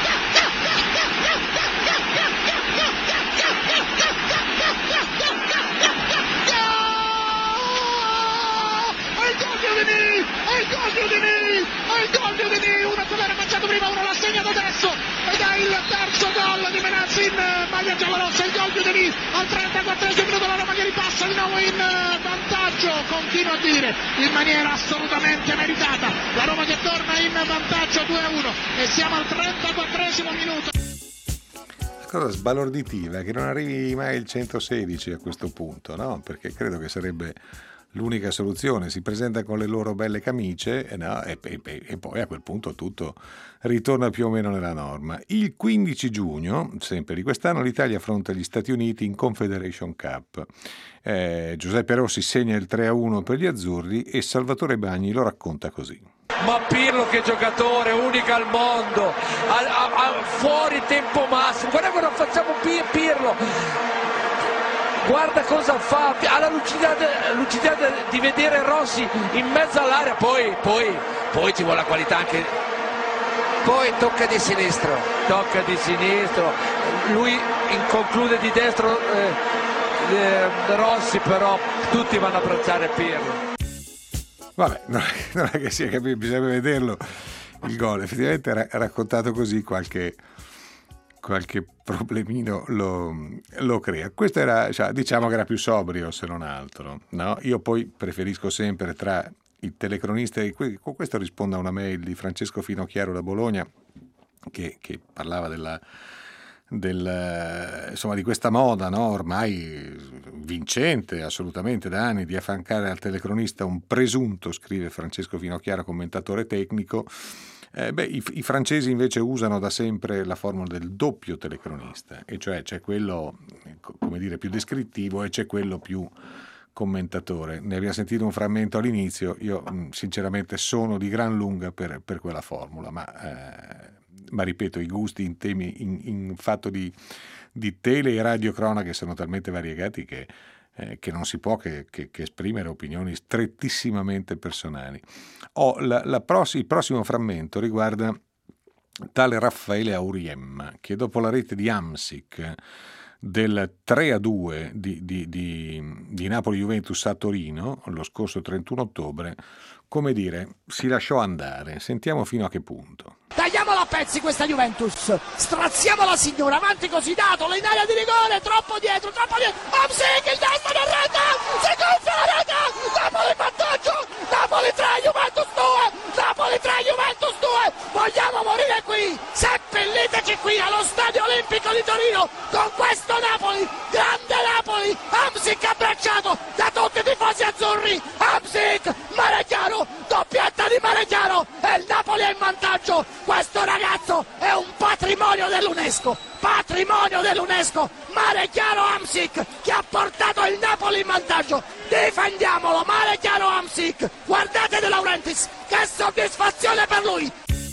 il gol di Udini, il gol di Udini, uno che l'era mangiato prima, uno l'ha segnato adesso ed è il terzo gol di Menes in maglia giallorossa, il gol di Udini al trentaquattresimo minuto, la Roma che ripassa di nuovo in vantaggio, continuo a dire, in maniera assolutamente meritata, la Roma che torna in vantaggio due a uno e siamo al trentaquattresimo minuto. La cosa sbalorditiva è che non arrivi mai il centosedici a questo punto, no? Perché credo che sarebbe l'unica soluzione, si presenta con le loro belle camicie, no? e, e, e poi a quel punto tutto ritorna più o meno nella norma. Il quindici giugno, sempre di quest'anno, l'Italia affronta gli Stati Uniti in Confederation Cup. Eh, Giuseppe Rossi segna il tre a uno per gli azzurri e Salvatore Bagni lo racconta così. Ma Pirlo che giocatore, unico al mondo, a, a, a, fuori tempo massimo, guarda cosa facciamo Pirlo, guarda cosa fa, ha la lucidità, lucidità di vedere Rossi in mezzo all'area, poi, poi, poi ci vuole la qualità anche, poi tocca di sinistro, tocca di sinistro, lui conclude di destro, eh, eh, Rossi, però tutti vanno a abbracciare Pirlo. Vabbè, non è che sia capito, bisogna vederlo il gol. Effettivamente ra- raccontato così qualche, qualche problemino lo, lo crea. Questo era, cioè, diciamo che era più sobrio se non altro, no? Io poi preferisco sempre tra il telecronista, e con questo rispondo a una mail di Francesco Finocchiaro da Bologna che, che parlava della Del, insomma, di questa moda, no? Ormai vincente assolutamente da anni, di affiancare al telecronista un presunto, scrive Francesco Finocchiaro, commentatore tecnico. Eh, beh, i, i francesi invece usano da sempre la formula del doppio telecronista, e cioè c'è quello, come dire, più descrittivo e c'è quello più commentatore. Ne abbiamo sentito un frammento all'inizio. Io sinceramente sono di gran lunga per, per quella formula, ma eh, ma ripeto, i gusti in temi in, in fatto di, di tele e radiocronache sono talmente variegati che, eh, che non si può che, che, che esprimere opinioni strettissimamente personali. Oh, la, la pross- il prossimo frammento riguarda tale Raffaele Auriem, che dopo la rete di Hamsik del tre a due di, di, di, di Napoli-Juventus a Torino lo scorso trentuno ottobre, come dire, si lasciò andare. Sentiamo fino a che punto. Tagliamola a pezzi questa Juventus, strazziamola signora, avanti così, dato, in area di rigore, troppo dietro, troppo dietro, Hamsik, il destro in rete, si gonfia la rete, Napoli vantaggio, Napoli tre, Juventus due, Napoli tre, Juventus due, vogliamo morire qui, seppelliteci qui allo Stadio Olimpico di Torino, con questo Napoli, grande Napoli, Hamsik abbracciato da tutti i tifosi azzurri, Hamsik, Mareggiano, doppietta di Mareggiano, e il Napoli è in vantaggio. Questo ragazzo è un patrimonio dell'UNESCO, patrimonio dell'UNESCO, Mareggiano Hamsik, che ha portato il Napoli in vantaggio. Difendiamolo, Mareggiano Hamsik, guardate De Laurentiis, che soddisfazione per lui.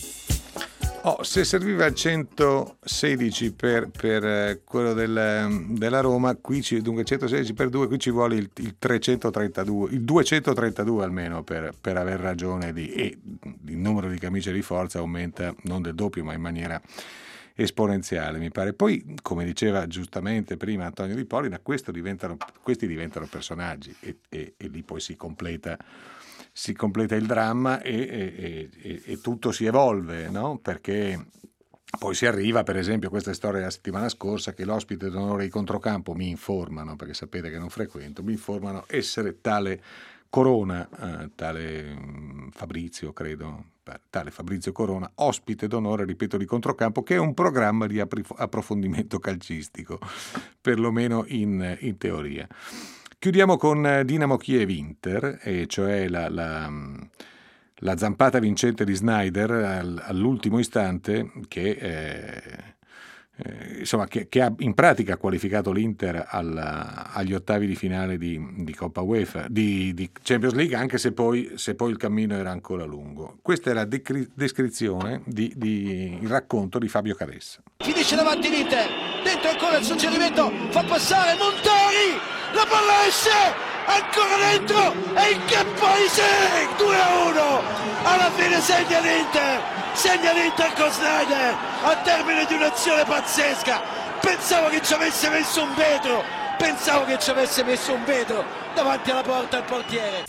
Oh, se serviva il centosedici per, per quello del, della Roma, qui ci, dunque centosedici per due, qui ci vuole il, il trecentotrentadue, il duecentotrentadue almeno per, per aver ragione di, e il numero di camicie di forza aumenta non del doppio ma in maniera esponenziale, mi pare. Poi, come diceva giustamente prima Antonio Di Poli, da questo diventano, questi diventano personaggi e, e, e lì poi si completa si completa il dramma e, e, e, e tutto si evolve, no? Perché poi si arriva, per esempio, questa storia della settimana scorsa, che l'ospite d'onore di controcampo, mi informano, perché sapete che non frequento, mi informano essere tale Corona, eh, tale Fabrizio, credo, tale Fabrizio Corona, ospite d'onore, ripeto, di controcampo, che è un programma di approfondimento calcistico, perlomeno in, in teoria. Chiudiamo con Dinamo Kiev-Inter, e cioè la, la, la zampata vincente di Sneijder all'ultimo istante che, eh, eh, insomma, che, che ha in pratica qualificato l'Inter alla, agli ottavi di finale di, di Coppa UEFA, di, di Champions League, anche se poi, se poi il cammino era ancora lungo. Questa è la decri- descrizione, di, di, il racconto di Fabio Caressa. Finisce davanti l'Inter, dentro ancora il suggerimento, fa passare Montori! La palla esce, ancora dentro, e in che paese, due a uno, alla fine segna l'Inter, segna l'Inter con Sneijder, a termine di un'azione pazzesca. Pensavo che ci avesse messo un vetro, pensavo che ci avesse messo un vetro davanti alla porta al portiere.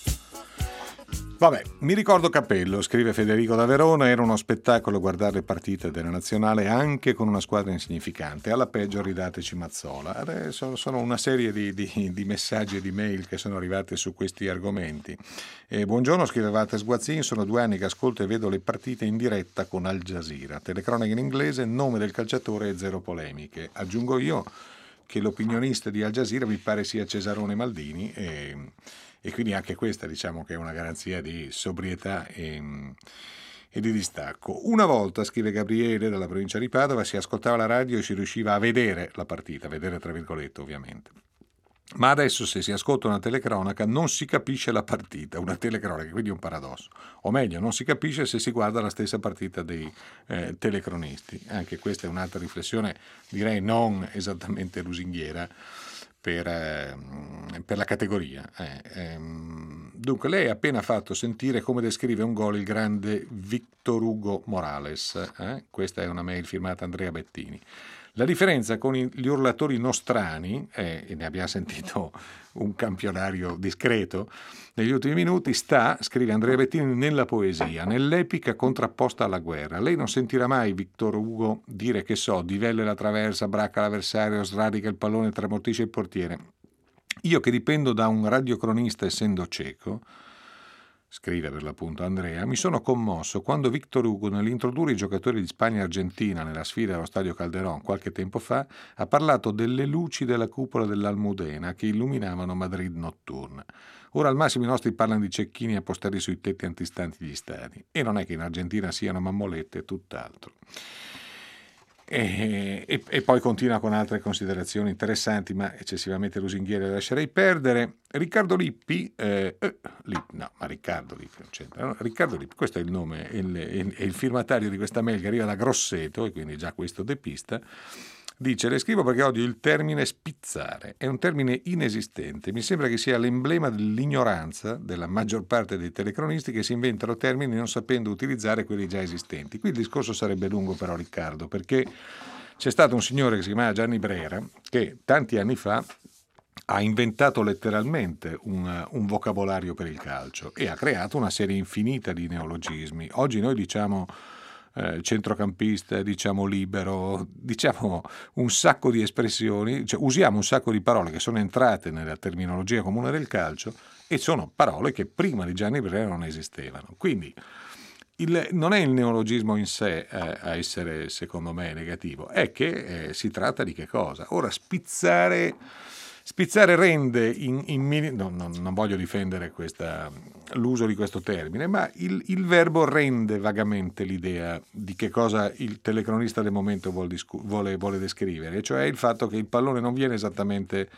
Vabbè, mi ricordo Cappello, scrive Federico da Verona, era uno spettacolo guardare le partite della nazionale anche con una squadra insignificante, alla peggio ridateci Mazzola. Adesso sono una serie di, di, di messaggi e di mail che sono arrivate su questi argomenti. E buongiorno, scrivevate Sguazzin, sono due anni che ascolto e vedo le partite in diretta con Al Jazeera, telecronaca in inglese, nome del calciatore e zero polemiche. Aggiungo io che l'opinionista di Al Jazeera mi pare sia Cesarone Maldini e... e quindi anche questa diciamo che è una garanzia di sobrietà e, e di distacco. Una volta, scrive Gabriele dalla provincia di Padova, si ascoltava la radio e si riusciva a vedere la partita, vedere tra virgolette ovviamente. Ma adesso se si ascolta una telecronaca non si capisce la partita, una telecronaca, quindi è un paradosso. O meglio, non si capisce se si guarda la stessa partita dei eh, telecronisti. Anche questa è un'altra riflessione, direi non esattamente lusinghiera per, eh, per la categoria. Eh, ehm. Dunque, lei ha appena fatto sentire come descrive un gol il grande Victor Hugo Morales. Eh? Questa è una mail firmata Andrea Bettini. La differenza con gli urlatori nostrani, eh, e ne abbiamo sentito un campionario discreto negli ultimi minuti, sta, scrive Andrea Bettini, nella poesia, nell'epica contrapposta alla guerra. Lei non sentirà mai Victor Hugo dire, che so, divelle la traversa, bracca l'avversario, sradica il pallone, tramortisce il portiere. Io che dipendo da un radiocronista essendo cieco, scrive per l'appunto Andrea, mi sono commosso quando Victor Hugo, nell'introdurre i giocatori di Spagna e Argentina nella sfida allo Stadio Calderón qualche tempo fa, ha parlato delle luci della cupola dell'Almudena che illuminavano Madrid notturna. Ora al massimo i nostri parlano di cecchini appostati sui tetti antistanti degli stadi, e non è che in Argentina siano mammolette, tutt'altro. E, e, e poi continua con altre considerazioni interessanti, ma eccessivamente lusinghiere le lascerei perdere. Riccardo Lippi, eh, eh, Lippi no, ma Riccardo Lippi non c'entra. No? Riccardo Lippi, questo è il nome, è il, è il firmatario di questa mail che arriva da Grosseto, e quindi già questo depista. Dice: le scrivo perché odio il termine spizzare, è un termine inesistente, mi sembra che sia l'emblema dell'ignoranza della maggior parte dei telecronisti che si inventano termini non sapendo utilizzare quelli già esistenti. Qui il discorso sarebbe lungo però, Riccardo, perché c'è stato un signore che si chiama Gianni Brera che tanti anni fa ha inventato letteralmente un, un vocabolario per il calcio e ha creato una serie infinita di neologismi. Oggi noi diciamo Eh, centrocampista, diciamo libero, diciamo un sacco di espressioni, cioè usiamo un sacco di parole che sono entrate nella terminologia comune del calcio e sono parole che prima di Gianni Brera non esistevano. Quindi il, non è il neologismo in sé eh, a essere, secondo me, negativo, è che eh, si tratta di che cosa? Ora, spizzare Spizzare rende, in, in, no, no, non voglio difendere questa, l'uso di questo termine, ma il, il verbo rende vagamente l'idea di che cosa il telecronista del momento vuole, vuole, vuole descrivere, cioè il fatto che il pallone non viene esattamente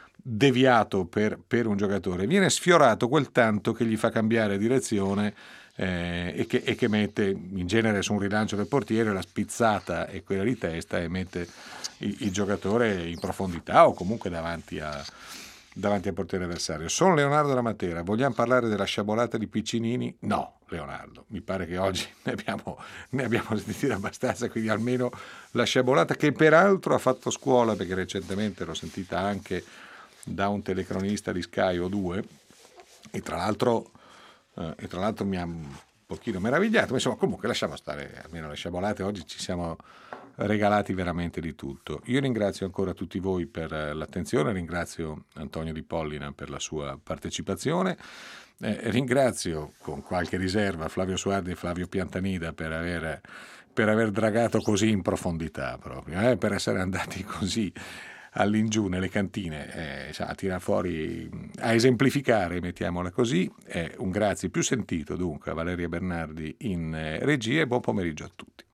deviato per, per un giocatore, viene sfiorato quel tanto che gli fa cambiare direzione eh, e, che, e che mette in genere su un rilancio del portiere la spizzata e quella di testa e mette il, il giocatore in profondità o comunque davanti a davanti al portiere avversario. Sono Leonardo da Matera, vogliamo parlare della sciabolata di Piccinini? No, Leonardo, mi pare che oggi ne abbiamo, ne abbiamo sentito abbastanza, quindi almeno la sciabolata, che peraltro ha fatto scuola, perché recentemente l'ho sentita anche da un telecronista di Sky o due, e tra l'altro, eh, e tra l'altro mi ha un pochino meravigliato, ma insomma comunque lasciamo stare, almeno le sciabolate, oggi ci siamo regalati veramente di tutto. Io ringrazio ancora tutti voi per l'attenzione, ringrazio Antonio Di Pollina per la sua partecipazione, eh, ringrazio con qualche riserva Flavio Suardi e Flavio Piantanida per aver, per aver dragato così in profondità proprio, eh, per essere andati così all'ingiù nelle cantine, eh, a tirare fuori, a esemplificare, mettiamola così. Eh, un grazie più sentito dunque a Valeria Bernardi in eh, regia e buon pomeriggio a tutti.